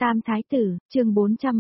Tam Thái Tử, chương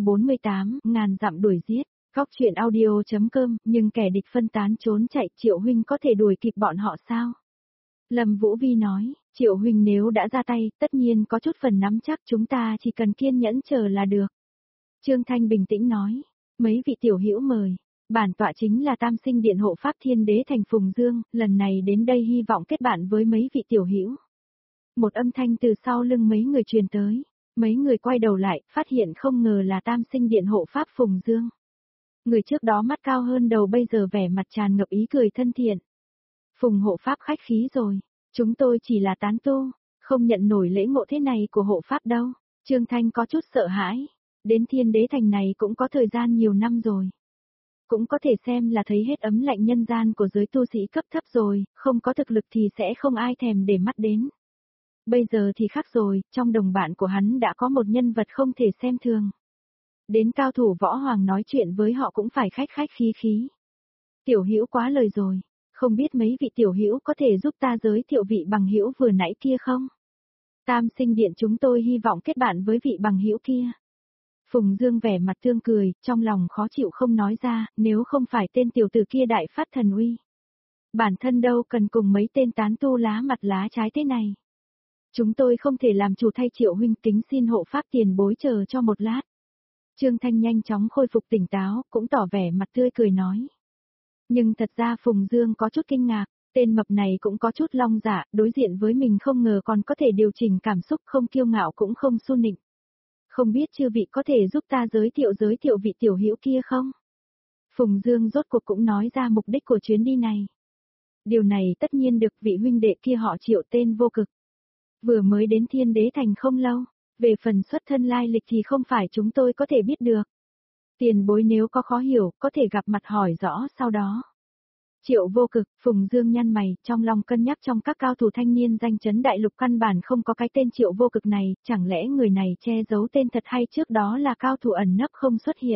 448, ngàn dặm đuổi giết, góc chuyện audio.com, nhưng kẻ địch phân tán trốn chạy, Triệu huynh có thể đuổi kịp bọn họ sao? Lâm Vũ Vi nói, Triệu huynh nếu đã ra tay, tất nhiên có chút phần nắm chắc, chúng ta chỉ cần kiên nhẫn chờ là được. Trương Thanh bình tĩnh nói, mấy vị tiểu hữu mời, bản tọa chính là Tam Sinh Điện hộ pháp Thiên Đế thành Phùng Dương, lần này đến đây hy vọng kết bạn với mấy vị tiểu hữu. Một âm thanh từ sau lưng mấy người truyền tới. Mấy người quay đầu lại, phát hiện không ngờ là Tam Sinh Điện hộ pháp Phùng Dương. Người trước đó mắt cao hơn đầu bây giờ vẻ mặt tràn ngập ý cười thân thiện. Phùng hộ pháp khách khí rồi, chúng tôi chỉ là tán tu, không nhận nổi lễ ngộ thế này của hộ pháp đâu. Trương Thanh có chút sợ hãi, đến Thiên Đế thành này cũng có thời gian nhiều năm rồi. Cũng có thể xem là thấy hết ấm lạnh nhân gian của giới tu sĩ cấp thấp rồi, không có thực lực thì sẽ không ai thèm để mắt đến. Bây giờ thì khác rồi, trong đồng bạn của hắn đã có một nhân vật không thể xem thường. Đến cao thủ võ hoàng nói chuyện với họ cũng phải khách khách khí khí. Tiểu hữu quá lời rồi, không biết mấy vị tiểu hữu có thể giúp ta giới thiệu vị bằng hữu vừa nãy kia không? Tam Sinh Điện chúng tôi hy vọng kết bạn với vị bằng hữu kia. Phùng Dương vẻ mặt thương cười, trong lòng khó chịu không nói ra, nếu không phải tên tiểu tử kia đại phát thần uy. Bản thân đâu cần cùng mấy tên tán tu lá mặt lá trái thế này. Chúng tôi không thể làm chủ thay Triệu huynh, kính xin hộ pháp tiền bối chờ cho một lát. Trương Thanh nhanh chóng khôi phục tỉnh táo, cũng tỏ vẻ mặt tươi cười nói. Nhưng thật ra Phùng Dương có chút kinh ngạc, tên mập này cũng có chút long dạ, đối diện với mình không ngờ còn có thể điều chỉnh cảm xúc, không kiêu ngạo cũng không su nịnh. Không biết chư vị có thể giúp ta giới thiệu vị tiểu hữu kia không? Phùng Dương rốt cuộc cũng nói ra mục đích của chuyến đi này. Điều này tất nhiên được, vị huynh đệ kia họ Triệu tên Vô Cực. Vừa mới đến Thiên Đế thành không lâu, về phần xuất thân lai lịch thì không phải chúng tôi có thể biết được. Tiền bối nếu có khó hiểu, có thể gặp mặt hỏi rõ sau đó. Triệu Vô Cực, Phùng Dương nhăn mày, trong lòng cân nhắc trong các cao thủ thanh niên danh chấn đại lục căn bản không có cái tên Triệu Vô Cực này, chẳng lẽ người này che giấu tên thật hay trước đó là cao thủ ẩn nấp không xuất hiện.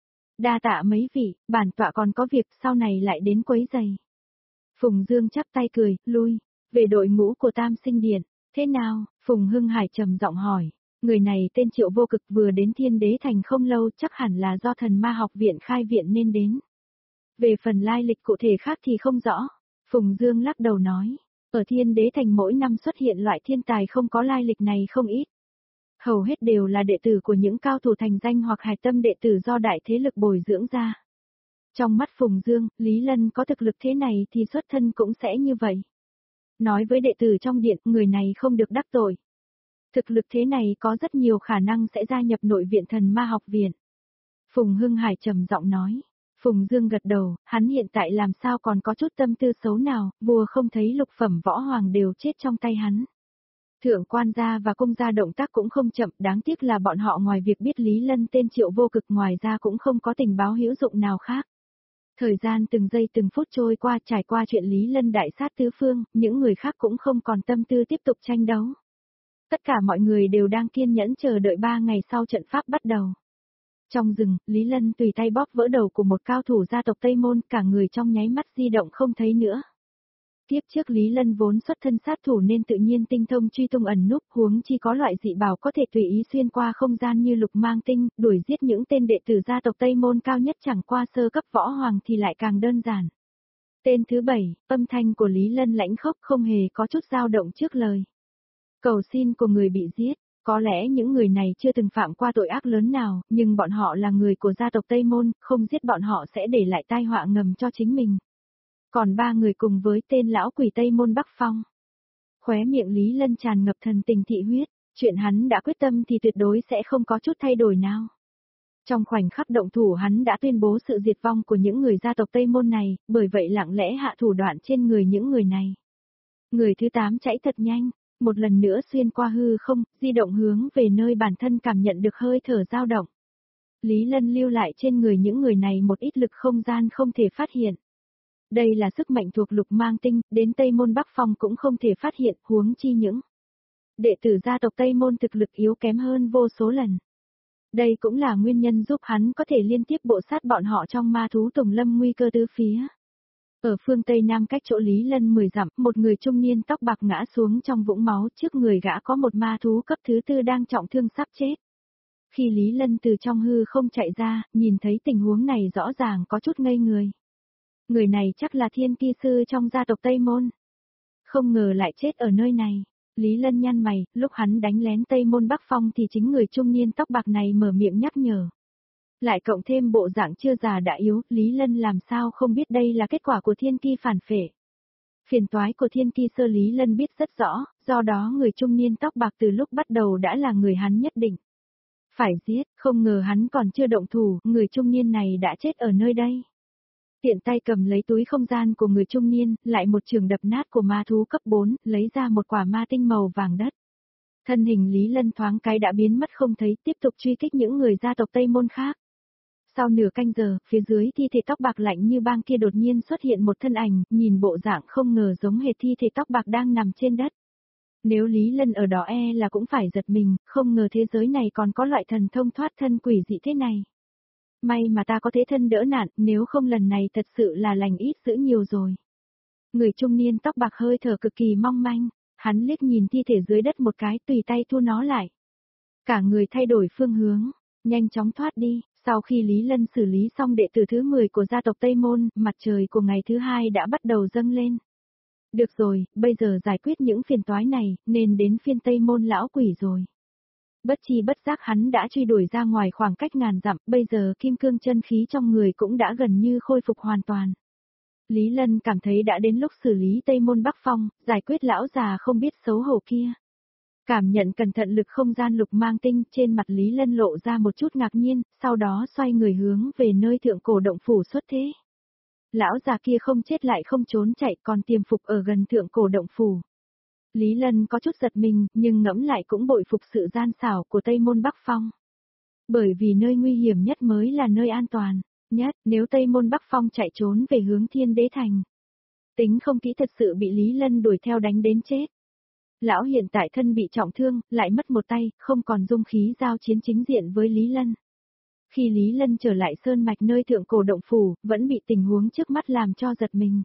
Đa tạ mấy vị, bản tọa còn có việc sau này lại đến quấy giày. Phùng Dương chắp tay cười, lui, về đội ngũ của Tam Sinh Điện. Thế nào? Phùng Hưng Hải trầm giọng hỏi. Người này tên Triệu Vô Cực vừa đến Thiên Đế thành không lâu, chắc hẳn là do Thần Ma học viện khai viện nên đến. Về phần lai lịch cụ thể khác thì không rõ. Phùng Dương lắc đầu nói. Ở Thiên Đế thành mỗi năm xuất hiện loại thiên tài không có lai lịch này không ít. Hầu hết đều là đệ tử của những cao thủ thành danh hoặc hài tâm đệ tử do đại thế lực bồi dưỡng ra. Trong mắt Phùng Dương, Lý Lân có thực lực thế này thì xuất thân cũng sẽ như vậy. Nói với đệ tử trong điện, người này không được đắc tội. Thực lực thế này có rất nhiều khả năng sẽ gia nhập nội viện Thần Ma học viện. Phùng Hưng Hải trầm giọng nói. Phùng Dương gật đầu, hắn hiện tại làm sao còn có chút tâm tư xấu nào, vua không thấy lục phẩm võ hoàng đều chết trong tay hắn. Thượng quan gia và công gia động tác cũng không chậm, đáng tiếc là bọn họ ngoài việc biết Lý Lân tên Triệu Vô Cực ngoài ra cũng không có tình báo hữu dụng nào khác. Thời gian từng giây từng phút trôi qua, trải qua chuyện Lý Lân đại sát tứ phương, những người khác cũng không còn tâm tư tiếp tục tranh đấu. Tất cả mọi người đều đang kiên nhẫn chờ đợi 3 ngày sau trận pháp bắt đầu. Trong rừng, Lý Lân tùy tay bóp vỡ đầu của một cao thủ gia tộc Tây Môn, cả người trong nháy mắt di động không thấy nữa. Tiếp trước Lý Lân vốn xuất thân sát thủ nên tự nhiên tinh thông truy tung ẩn núp, huống chi có loại dị bảo có thể tùy ý xuyên qua không gian như Lục Mang Tinh, đuổi giết những tên đệ tử gia tộc Tây Môn cao nhất chẳng qua sơ cấp võ hoàng thì lại càng đơn giản. Tên thứ 7, âm thanh của Lý Lân lãnh khốc không hề có chút dao động trước lời. Cầu xin của người bị giết, có lẽ những người này chưa từng phạm qua tội ác lớn nào, nhưng bọn họ là người của gia tộc Tây Môn, không giết bọn họ sẽ để lại tai họa ngầm cho chính mình. Còn 3 người cùng với tên lão quỷ Tây Môn Bắc Phong. Khóe miệng Lý Lân tràn ngập thần tình thị huyết, chuyện hắn đã quyết tâm thì tuyệt đối sẽ không có chút thay đổi nào. Trong khoảnh khắc động thủ hắn đã tuyên bố sự diệt vong của những người gia tộc Tây Môn này, bởi vậy lặng lẽ hạ thủ đoạn trên người những người này. Người thứ 8 chạy thật nhanh, một lần nữa xuyên qua hư không, di động hướng về nơi bản thân cảm nhận được hơi thở dao động. Lý Lân lưu lại trên người những người này một ít lực không gian không thể phát hiện. Đây là sức mạnh thuộc Lục Mang Tinh, đến Tây Môn Bắc Phong cũng không thể phát hiện, huống chi những đệ tử gia tộc Tây Môn thực lực yếu kém hơn vô số lần. Đây cũng là nguyên nhân giúp hắn có thể liên tiếp bộ sát bọn họ trong ma thú tùng lâm nguy cơ tứ phía. Ở phương Tây Nam cách chỗ Lý Lân 10 dặm, một người trung niên tóc bạc ngã xuống trong vũng máu, trước người gã có một ma thú cấp thứ 4 đang trọng thương sắp chết. Khi Lý Lân từ trong hư không chạy ra, nhìn thấy tình huống này rõ ràng có chút ngây người. Người này chắc là thiên ki sư trong gia tộc Tây Môn. Không ngờ lại chết ở nơi này. Lý Lân nhăn mày, lúc hắn đánh lén Tây Môn Bắc Phong thì chính người trung niên tóc bạc này mở miệng nhắc nhở. Lại cộng thêm bộ dạng chưa già đã yếu, Lý Lân làm sao không biết đây là kết quả của thiên ki phản phệ. Phiền toái của thiên ki sơ Lý Lân biết rất rõ, do đó người trung niên tóc bạc từ lúc bắt đầu đã là người hắn nhất định. Phải giết, không ngờ hắn còn chưa động thủ, người trung niên này đã chết ở nơi đây. Tiện tay cầm lấy túi không gian của người trung niên, lại một trường đập nát của ma thú cấp 4, lấy ra một quả ma tinh màu vàng đất. Thân hình Lý Lân thoáng cái đã biến mất không thấy, tiếp tục truy kích những người gia tộc Tây Môn khác. Sau nửa canh giờ, phía dưới thi thể tóc bạc lạnh như băng kia đột nhiên xuất hiện một thân ảnh, nhìn bộ dạng không ngờ giống hệt thi thể tóc bạc đang nằm trên đất. Nếu Lý Lân ở đó là cũng phải giật mình, không ngờ thế giới này còn có loại thần thông thoát thân quỷ dị thế này. May mà ta có thế thân đỡ nạn, nếu không lần này thật sự là lành ít dữ nhiều rồi. Người trung niên tóc bạc hơi thở cực kỳ mong manh, hắn liếc nhìn thi thể dưới đất một cái tùy tay thu nó lại. Cả người thay đổi phương hướng, nhanh chóng thoát đi. Sau khi Lý Lân xử lý xong đệ tử thứ 10 của gia tộc Tây Môn, mặt trời của ngày thứ 2 đã bắt đầu dâng lên. Được rồi, bây giờ giải quyết những phiền toái này, nên đến phiên Tây Môn lão quỷ rồi. Bất chi bất giác hắn đã truy đuổi ra ngoài khoảng cách ngàn dặm, bây giờ kim cương chân khí trong người cũng đã gần như khôi phục hoàn toàn. Lý Lân cảm thấy đã đến lúc xử lý Tây Môn Bắc Phong, giải quyết lão già không biết xấu hổ kia. Cảm nhận cẩn thận lực không gian lục mang tinh, trên mặt Lý Lân lộ ra một chút ngạc nhiên, sau đó xoay người hướng về nơi thượng cổ động phủ xuất thế. Lão già kia không chết lại không trốn chạy còn tiềm phục ở gần thượng cổ động phủ. Lý Lân có chút giật mình, nhưng ngẫm lại cũng bội phục sự gian xảo của Tây Môn Bắc Phong. Bởi vì nơi nguy hiểm nhất mới là nơi an toàn nhất, nếu Tây Môn Bắc Phong chạy trốn về hướng Thiên Đế Thành. Tính không kỹ thật sự bị Lý Lân đuổi theo đánh đến chết. Lão hiện tại thân bị trọng thương, lại mất một tay, không còn dung khí giao chiến chính diện với Lý Lân. Khi Lý Lân trở lại sơn mạch nơi thượng cổ động phủ, vẫn bị tình huống trước mắt làm cho giật mình.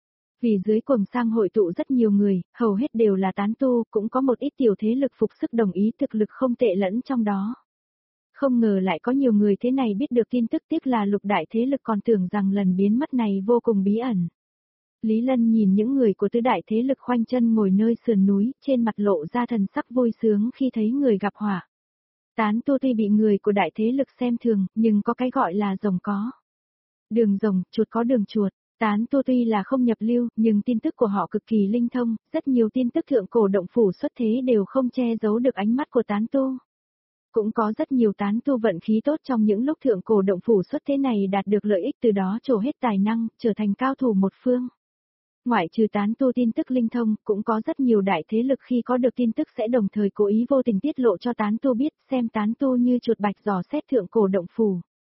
Vì dưới quầng sang hội tụ rất nhiều người, hầu hết đều là tán tu, cũng có một ít tiểu thế lực phục sức đồng ý thực lực không tệ lẫn trong đó. Không ngờ lại có nhiều người thế này biết được tin tức, tiếc là lục đại thế lực còn tưởng rằng lần biến mất này vô cùng bí ẩn. Lý Lân nhìn những người của tứ đại thế lực khoanh chân ngồi nơi sườn núi, trên mặt lộ ra thần sắc vui sướng khi thấy người gặp họa. Tán tu tuy bị người của đại thế lực xem thường, nhưng có cái gọi là rồng có đường rồng, chuột có đường chuột. Tán tu tuy là không nhập lưu, nhưng tin tức của họ cực kỳ linh thông, rất nhiều tin tức thượng cổ động phủ xuất thế đều không che giấu được ánh mắt của tán tu. Cũng có rất nhiều tán tu vận khí tốt trong những lúc thượng cổ động phủ xuất thế này đạt được lợi ích từ đó trổ hết tài năng, trở thành cao thủ một phương. Ngoại trừ tán tu tin tức linh thông, cũng có rất nhiều đại thế lực khi có được tin tức sẽ đồng thời cố ý vô tình tiết lộ cho tán tu biết, xem tán tu như chuột bạch dò xét thượng cổ động phủ.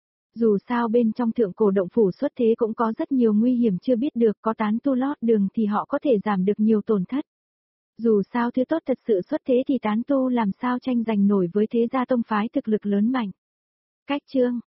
Dù sao bên trong thượng cổ động phủ xuất thế cũng có rất nhiều nguy hiểm chưa biết được, có tán tu lót đường thì họ có thể giảm được nhiều tổn thất. Dù sao thứ tốt thật sự xuất thế thì tán tu làm sao tranh giành nổi với thế gia tông phái thực lực lớn mạnh. Cách chương